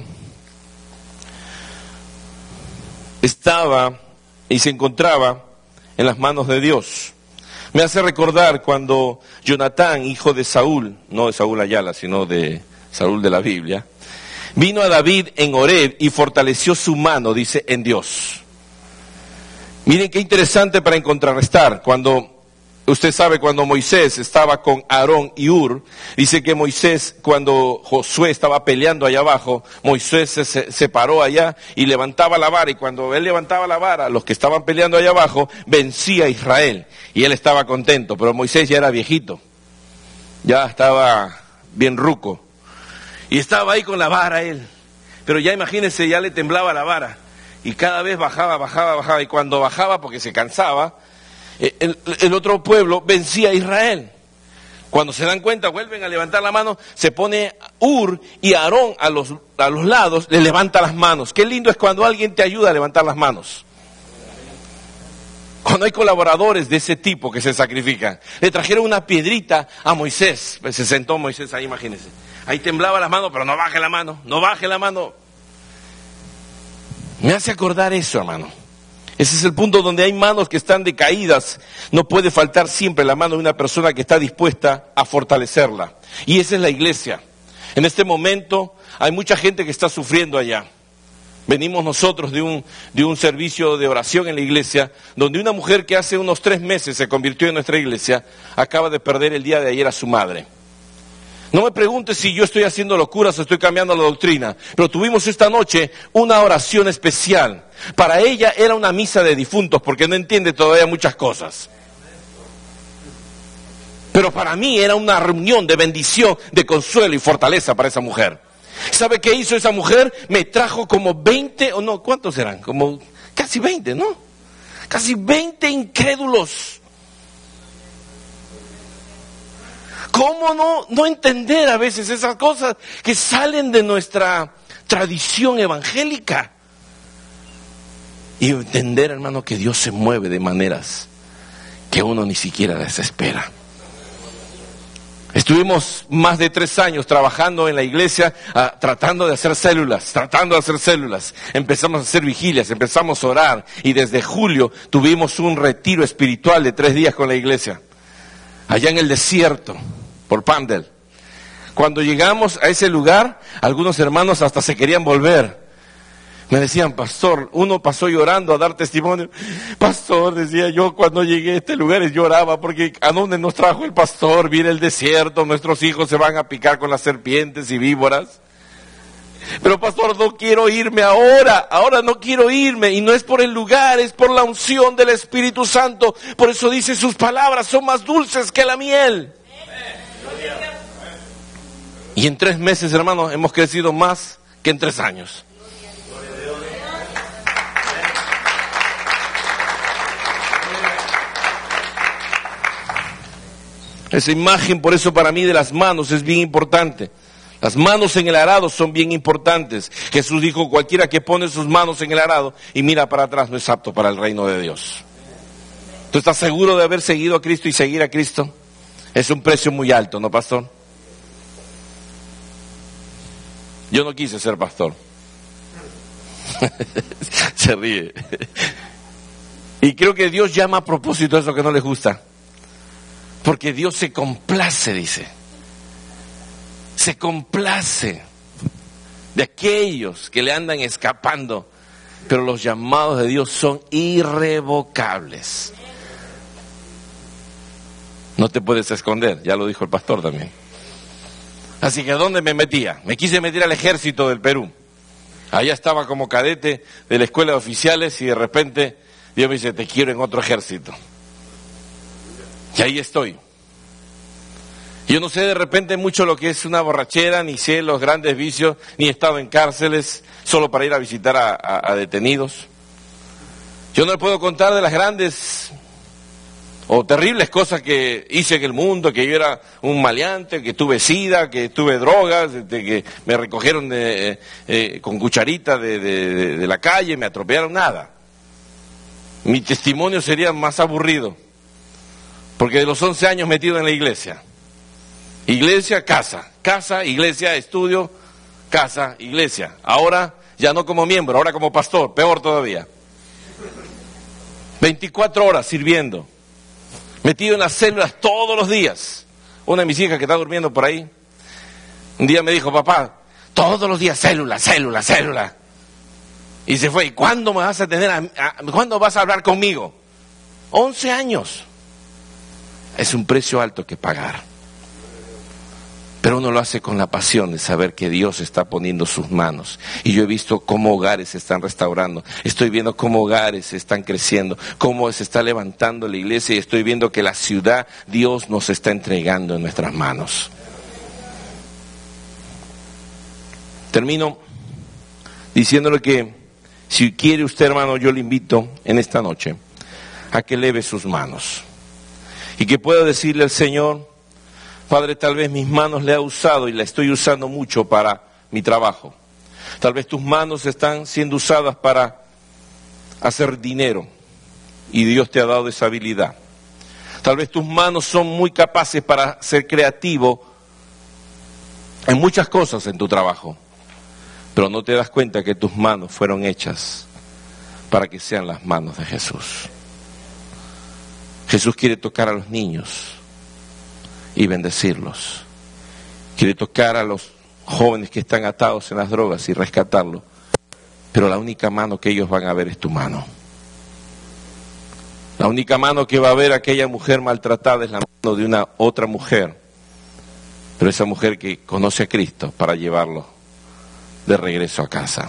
estaba y se encontraba en las manos de Dios. Me hace recordar cuando Jonatán, hijo de Saúl, no de Saúl Ayala, sino de Saúl de la Biblia, vino a David en Horeb y fortaleció su mano, dice, en Dios. Miren qué interesante para contrarrestar. Cuando, usted sabe, cuando Moisés estaba con Aarón y Hur, dice que Moisés, cuando Josué estaba peleando allá abajo, Moisés se, se, se paró allá y levantaba la vara, y cuando él levantaba la vara, los que estaban peleando allá abajo, vencía a Israel. Y él estaba contento, pero Moisés ya era viejito. Ya estaba bien ruco. Y estaba ahí con la vara él. Pero ya imagínense, ya le temblaba la vara. Y cada vez bajaba, bajaba, bajaba. Y cuando bajaba, porque se cansaba, el, el otro pueblo vencía a Israel. Cuando se dan cuenta, vuelven a levantar la mano, se pone Ur y Aarón a los, a los lados, le levanta las manos. Qué lindo es cuando alguien te ayuda a levantar las manos. Cuando hay colaboradores de ese tipo que se sacrifican. Le trajeron una piedrita a Moisés. Pues se sentó Moisés ahí, imagínense. Ahí temblaba las manos, pero no baje la mano, no baje la mano. Me hace acordar eso, hermano. Ese es el punto donde hay manos que están decaídas. No puede faltar siempre la mano de una persona que está dispuesta a fortalecerla. Y esa es la iglesia. En este momento hay mucha gente que está sufriendo allá. Venimos nosotros de un, de un servicio de oración en la iglesia, donde una mujer que hace unos tres meses se convirtió en nuestra iglesia, acaba de perder el día de ayer a su madre. No me preguntes si yo estoy haciendo locuras o estoy cambiando la doctrina, pero tuvimos esta noche una oración especial. Para ella era una misa de difuntos, porque no entiende todavía muchas cosas. Pero para mí era una reunión de bendición, de consuelo y fortaleza para esa mujer. ¿Sabe qué hizo esa mujer? Me trajo como veinte, o no, ¿cuántos eran? Como casi veinte, ¿no? Casi veinte incrédulos. ¿Cómo no, no entender a veces esas cosas que salen de nuestra tradición evangélica? Y entender, hermano, que Dios se mueve de maneras que uno ni siquiera las espera. Estuvimos más de tres años trabajando en la iglesia, uh, tratando de hacer células, tratando de hacer células. Empezamos a hacer vigilias, empezamos a orar y desde julio tuvimos un retiro espiritual de tres días con la iglesia, allá en el desierto, por Pandel. Cuando llegamos a ese lugar, algunos hermanos hasta se querían volver. Me decían, pastor, uno pasó llorando a dar testimonio. Pastor, decía yo, cuando llegué a este lugar lloraba porque ¿a dónde nos trajo el pastor? Viene el desierto, nuestros hijos se van a picar con las serpientes y víboras. Pero pastor, no quiero irme ahora, ahora no quiero irme. Y no es por el lugar, es por la unción del Espíritu Santo. Por eso dice, sus palabras son más dulces que la miel. Y en tres meses, hermanos, hemos crecido más que en tres años. Esa imagen, por eso para mí de las manos es bien importante. Las manos en el arado son bien importantes. Jesús dijo, cualquiera que pone sus manos en el arado y mira para atrás no es apto para el reino de Dios. ¿Tú estás seguro de haber seguido a Cristo y seguir a Cristo? Es un precio muy alto, ¿no, pastor? Yo no quise ser pastor. Se ríe. Y creo que Dios llama a propósito eso que no les gusta. Porque Dios se complace, dice. Se complace de aquellos que le andan escapando. Pero los llamados de Dios son irrevocables. No te puedes esconder, ya lo dijo el pastor también. Así que ¿dónde me metía? Me quise meter al ejército del Perú. Allá estaba como cadete de la escuela de oficiales y de repente Dios me dice, te quiero en otro ejército. Y ahí estoy. Yo no sé de repente mucho lo que es una borrachera, ni sé los grandes vicios, ni he estado en cárceles solo para ir a visitar a, a, a detenidos. Yo no le puedo contar de las grandes o terribles cosas que hice en el mundo, que yo era un maleante, que tuve sida, que tuve drogas, de que me recogieron de, eh, con cucharita de, de, de, de la calle, me atropellaron, nada. Mi testimonio sería más aburrido. Porque de los once años metido en la iglesia. Iglesia, casa. Casa, iglesia, estudio, casa, iglesia. Ahora ya no como miembro, ahora como pastor, peor todavía. veinticuatro horas sirviendo. Metido en las células todos los días. Una de mis hijas que está durmiendo por ahí, un día me dijo, papá, todos los días célula, célula, célula. Y se fue, ¿y cuándo me vas a tener, a, a, cuándo vas a hablar conmigo? once años. Es un precio alto que pagar. Pero uno lo hace con la pasión de saber que Dios está poniendo sus manos. Y yo he visto cómo hogares se están restaurando. Estoy viendo cómo hogares se están creciendo. Cómo se está levantando la iglesia. Y estoy viendo que la ciudad Dios nos está entregando en nuestras manos. Termino diciéndole que si quiere usted, hermano, yo le invito en esta noche a que eleve sus manos y que pueda decirle al Señor: Padre, tal vez mis manos le he usado y la estoy usando mucho para mi trabajo. Tal vez tus manos están siendo usadas para hacer dinero y Dios te ha dado esa habilidad. Tal vez tus manos son muy capaces para ser creativo en muchas cosas en tu trabajo, pero no te das cuenta que tus manos fueron hechas para que sean las manos de Jesús. Jesús quiere tocar a los niños y bendecirlos. Quiere tocar a los jóvenes que están atados en las drogas y rescatarlos. Pero la única mano que ellos van a ver es tu mano. La única mano que va a ver a aquella mujer maltratada es la mano de una otra mujer. Pero esa mujer que conoce a Cristo para llevarlo de regreso a casa.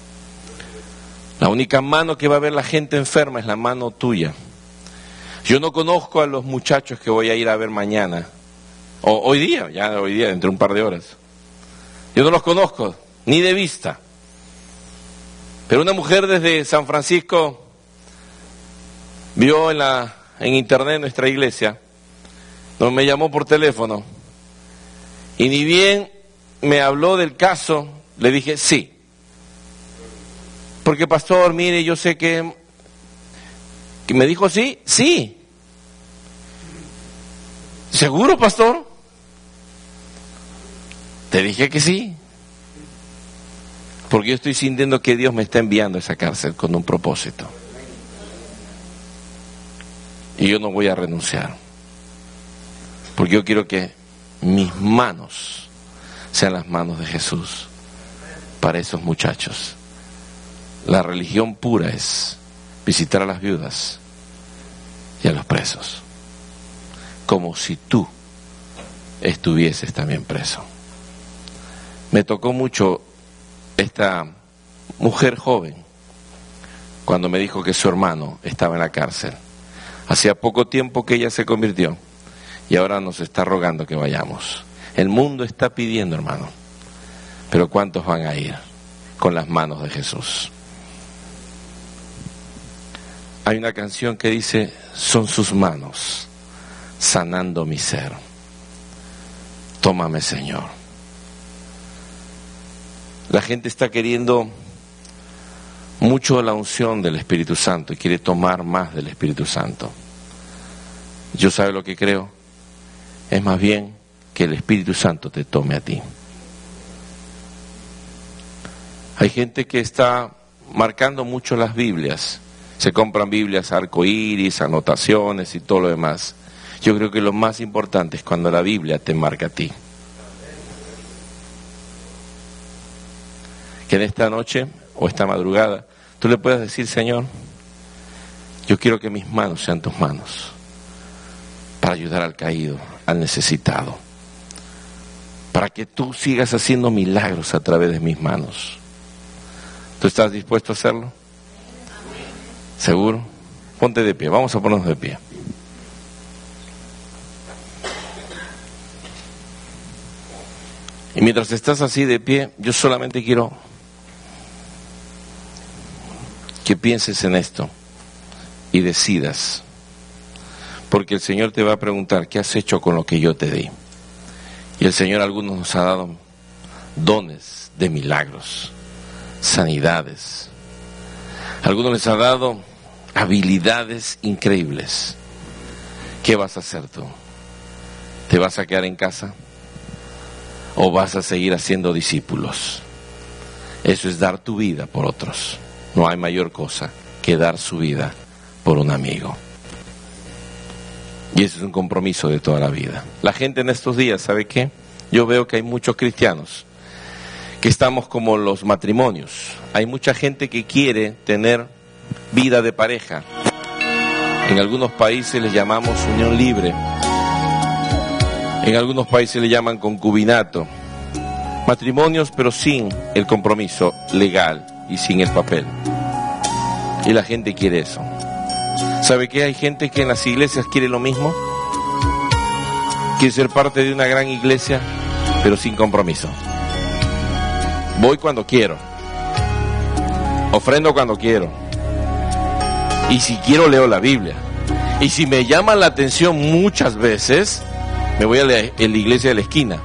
La única mano que va a ver la gente enferma es la mano tuya. Yo no conozco a los muchachos que voy a ir a ver mañana, o hoy día, ya hoy día, dentro de un par de horas. Yo no los conozco, ni de vista. Pero una mujer desde San Francisco vio en la en internet nuestra iglesia, donde me llamó por teléfono, y ni bien me habló del caso, le dije sí. Porque pastor, mire, yo sé que, que me dijo sí, sí. ¿Seguro, pastor? Te dije que sí. Porque yo estoy sintiendo que Dios me está enviando a esa cárcel con un propósito. Y yo no voy a renunciar. Porque yo quiero que mis manos sean las manos de Jesús para esos muchachos. La religión pura es visitar a las viudas y a los presos, como si tú estuvieses también preso. Me tocó mucho esta mujer joven cuando me dijo que su hermano estaba en la cárcel. Hacía poco tiempo que ella se convirtió y ahora nos está rogando que vayamos. El mundo está pidiendo, hermano, pero ¿cuántos van a ir con las manos de Jesús? Hay una canción que dice: son sus manos sanando mi ser. Tómame, Señor. La gente está queriendo mucho la unción del Espíritu Santo y quiere tomar más del Espíritu Santo. Yo, ¿sabe lo que creo? Es más bien que el Espíritu Santo te tome a ti. Hay gente que está marcando mucho las Biblias. Se compran Biblias arcoíris, anotaciones y todo lo demás. Yo creo que lo más importante es cuando la Biblia te marca a ti. Que en esta noche o esta madrugada tú le puedas decir: Señor, yo quiero que mis manos sean tus manos para ayudar al caído, al necesitado, para que tú sigas haciendo milagros a través de mis manos. ¿Tú estás dispuesto a hacerlo? ¿Seguro? Ponte de pie, vamos a ponernos de pie. Y mientras estás así de pie, yo solamente quiero que pienses en esto y decidas, porque el Señor te va a preguntar: ¿qué has hecho con lo que yo te di? Y el Señor a algunos nos ha dado dones de milagros, sanidades. A algunos les ha dado habilidades increíbles. ¿Qué vas a hacer tú? ¿Te vas a quedar en casa? ¿O vas a seguir haciendo discípulos? Eso es dar tu vida por otros. No hay mayor cosa que dar su vida por un amigo. Y eso es un compromiso de toda la vida. La gente en estos días, ¿sabe qué? Yo veo que hay muchos cristianos que estamos como los matrimonios. Hay mucha gente que quiere tener vida de pareja. En algunos países les llamamos unión libre. En algunos países le llaman concubinato. Matrimonios, pero sin el compromiso legal y sin el papel. Y la gente quiere eso. ¿Sabe qué? Hay gente que en las iglesias quiere lo mismo. Quiere ser parte de una gran iglesia, pero sin compromiso. Voy cuando quiero. Ofrendo cuando quiero. Y si quiero leo la Biblia. Y si me llama la atención muchas veces, me voy a la, a la iglesia de la esquina.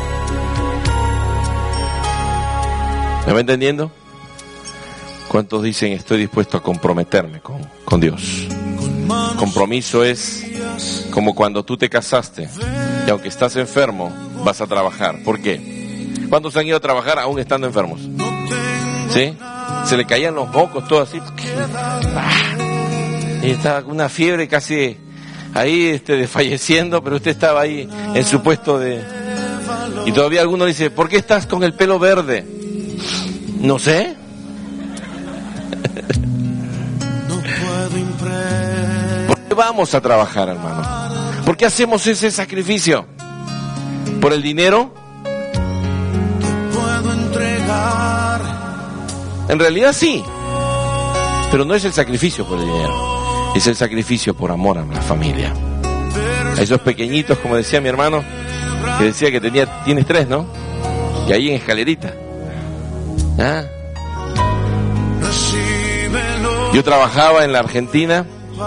¿Me va entendiendo? ¿Cuántos dicen estoy dispuesto a comprometerme con, con Dios? Compromiso es como cuando tú te casaste y aunque estás enfermo, vas a trabajar. ¿Por qué? ¿Cuántos han ido a trabajar aún estando enfermos? ¿Sí? Se le caían los mocos, todo así. Y estaba con una fiebre casi ahí este, desfalleciendo, pero usted estaba ahí en su puesto de... Y todavía alguno dice, ¿por qué estás con el pelo verde? No sé. ¿Por qué vamos a trabajar, hermano? ¿Por qué hacemos ese sacrificio? ¿Por el dinero? En realidad sí, pero no es el sacrificio por el dinero, es el sacrificio por amor a la familia. A esos pequeñitos, como decía mi hermano, que decía que tenía, tienes tres, ¿no? Y ahí en escalerita. ¿Ah? Yo trabajaba en la Argentina,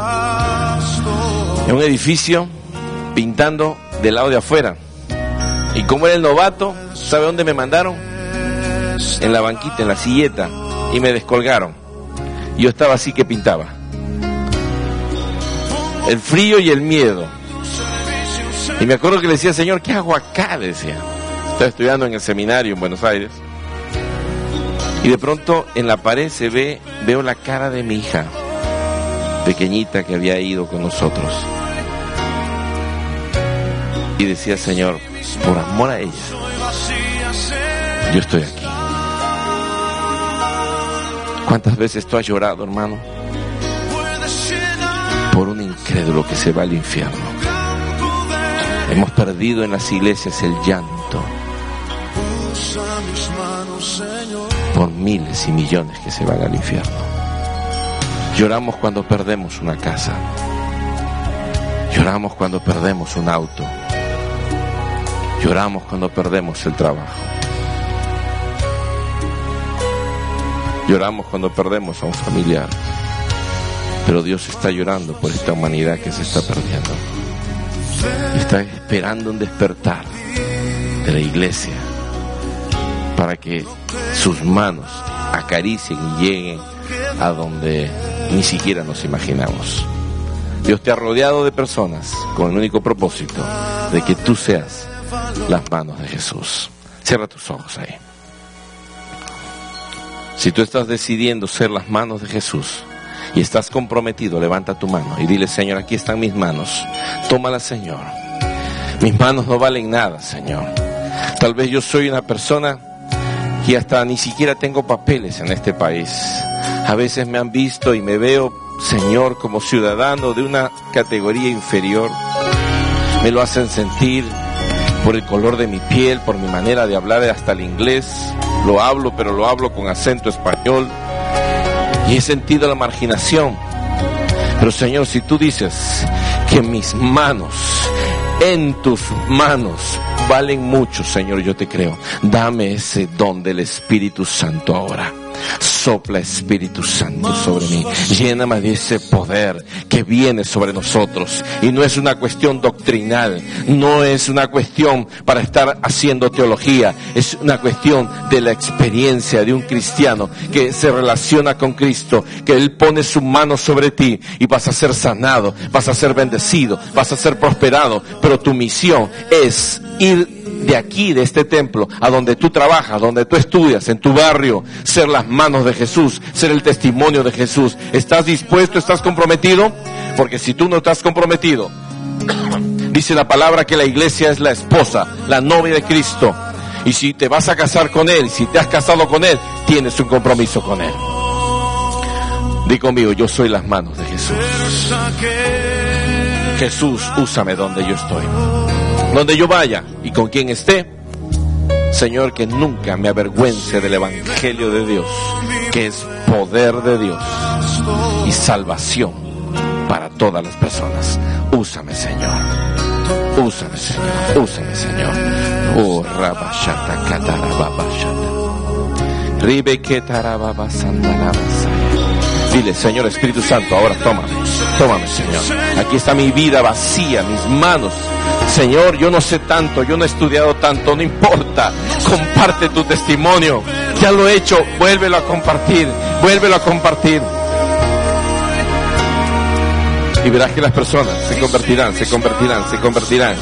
en un edificio, pintando del lado de afuera. Y como era el novato, ¿sabe dónde me mandaron? En la banquita, en la silleta. Y me descolgaron. Yo estaba así que pintaba. El frío y el miedo. Y me acuerdo que le decía, Señor, ¿qué hago acá? Le decía. Estaba estudiando en el seminario en Buenos Aires. Y de pronto en la pared se ve, veo la cara de mi hija, pequeñita que había ido con nosotros. Y decía, Señor, por amor a ella, yo estoy aquí. ¿Cuántas veces tú has llorado, hermano? Por un incrédulo que se va al infierno. Hemos perdido en las iglesias el llanto por miles y millones que se van al infierno. Lloramos cuando perdemos una casa. Lloramos cuando perdemos un auto. Lloramos cuando perdemos el trabajo. Lloramos cuando perdemos a un familiar. Pero Dios está llorando por esta humanidad que se está perdiendo. Está esperando un despertar de la iglesia para que sus manos acaricien y lleguen a donde ni siquiera nos imaginamos. Dios te ha rodeado de personas con el único propósito de que tú seas las manos de Jesús. Cierra tus ojos ahí. Si tú estás decidiendo ser las manos de Jesús y estás comprometido, levanta tu mano y dile, Señor, aquí están mis manos. Tómalas, Señor. Mis manos no valen nada, Señor. Tal vez yo soy una persona que hasta ni siquiera tengo papeles en este país. A veces me han visto y me veo, Señor, como ciudadano de una categoría inferior. Me lo hacen sentir por el color de mi piel, por mi manera de hablar, hasta el inglés. Lo hablo, pero lo hablo con acento español. Y he sentido la marginación. Pero, Señor, si tú dices que mis manos, en tus manos, valen mucho, Señor, yo te creo. Dame ese don del Espíritu Santo ahora. Sopla, Espíritu Santo, sobre mí. Lléname de ese poder que viene sobre nosotros. Y no es una cuestión doctrinal, no es una cuestión para estar haciendo teología, es una cuestión de la experiencia de un cristiano que se relaciona con Cristo, que Él pone su mano sobre ti y vas a ser sanado, vas a ser bendecido, vas a ser prosperado. Pero tu misión es ir de aquí, de este templo, a donde tú trabajas, donde tú estudias, en tu barrio, ser las manos de Jesús, ser el testimonio de Jesús. ¿Estás dispuesto? ¿Estás comprometido? Porque si tú no estás comprometido, dice la palabra que la iglesia es la esposa, la novia de Cristo. Y si te vas a casar con Él, si te has casado con Él, tienes un compromiso con Él. Di conmigo, yo soy las manos de Jesús. Jesús, úsame donde yo estoy, donde yo vaya y con quien esté. Señor, que nunca me avergüence del Evangelio de Dios, que es poder de Dios y salvación para todas las personas. Úsame, Señor. Úsame, Señor. Úsame, Señor. Oh, rabashata, katarababashata. Dile, Señor Espíritu Santo, ahora tómame, tómame, Señor. Aquí está mi vida vacía, mis manos. Señor, yo no sé tanto, yo no he estudiado tanto, no importa. Comparte tu testimonio. Ya lo he hecho, vuélvelo a compartir, vuélvelo a compartir. Y verás que las personas se convertirán, se convertirán, se convertirán.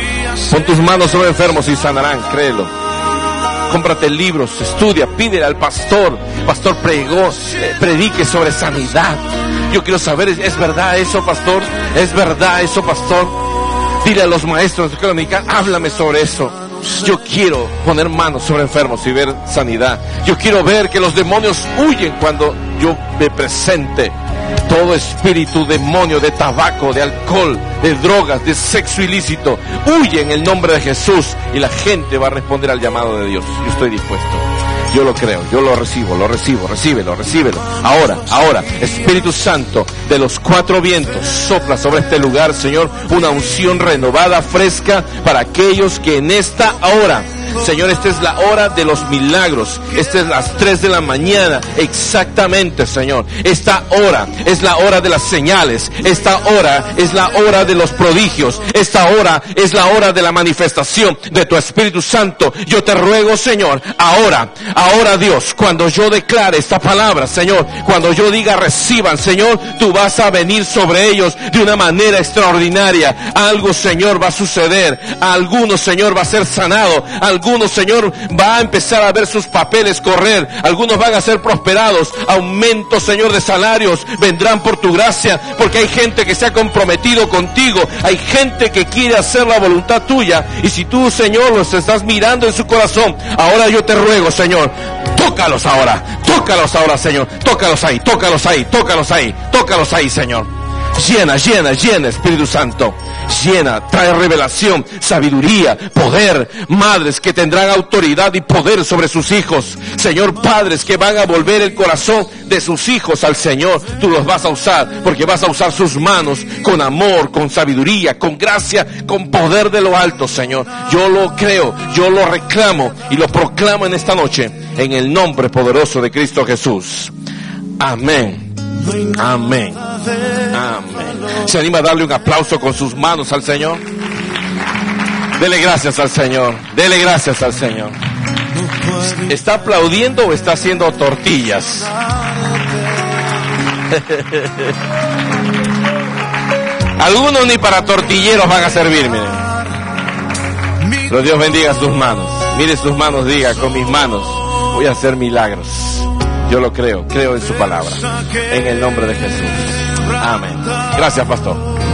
Pon tus manos sobre enfermos y sanarán, créelo. Cómprate libros, estudia, pídele al pastor. Pastor pregó, eh, predique sobre sanidad. Yo quiero saber, ¿es, ¿es verdad eso, pastor? ¿Es verdad eso, pastor? Dile a los maestros de escuela dominical, háblame sobre eso. Yo quiero poner manos sobre enfermos y ver sanidad. Yo quiero ver que los demonios huyen cuando yo me presente. Todo espíritu demonio de tabaco, de alcohol, de drogas, de sexo ilícito, huye en el nombre de Jesús y la gente va a responder al llamado de Dios. Yo estoy dispuesto. Yo lo creo, yo lo recibo, lo recibo, recíbelo, recíbelo. Ahora, ahora, Espíritu Santo de los cuatro vientos, sopla sobre este lugar, Señor, una unción renovada, fresca, para aquellos que en esta hora, Señor, esta es la hora de los milagros. Esta es las tres de la mañana, exactamente, Señor. Esta hora es la hora de las señales. Esta hora es la hora de los prodigios. Esta hora es la hora de la manifestación de tu Espíritu Santo. Yo te ruego, Señor, ahora, ahora Dios, cuando yo declare esta palabra, Señor, cuando yo diga reciban, Señor, tú vas a venir sobre ellos de una manera extraordinaria. Algo, Señor, va a suceder. A algunos, Señor, va a ser sanado. Algunos, Señor, va a empezar a ver sus papeles correr. Algunos van a ser prosperados. Aumentos, Señor, de salarios vendrán por tu gracia, porque hay gente que se ha comprometido contigo. Hay gente que quiere hacer la voluntad tuya. Y si tú, Señor, los estás mirando en su corazón, ahora yo te ruego, Señor, tócalos ahora. Tócalos ahora, Señor. Tócalos ahí, tócalos ahí, tócalos ahí, tócalos ahí, Señor. Llena, llena, llena, Espíritu Santo. Llena, trae revelación, sabiduría, poder. Madres que tendrán autoridad y poder sobre sus hijos. Señor, padres que van a volver el corazón de sus hijos al Señor. Tú los vas a usar, porque vas a usar sus manos con amor, con sabiduría, con gracia, con poder de lo alto, Señor. Yo lo creo, yo lo reclamo y lo proclamo en esta noche, en el nombre poderoso de Cristo Jesús. Amén. Amén. Amén. ¿Se anima a darle un aplauso con sus manos al Señor? Dele gracias al Señor. Dele gracias al Señor. ¿Está aplaudiendo o está haciendo tortillas? Algunos ni para tortilleros van a servir, miren. Pero Dios bendiga sus manos. Mire sus manos, diga, con mis manos voy a hacer milagros. Yo lo creo, creo en su palabra. En el nombre de Jesús. Amén. Gracias, pastor.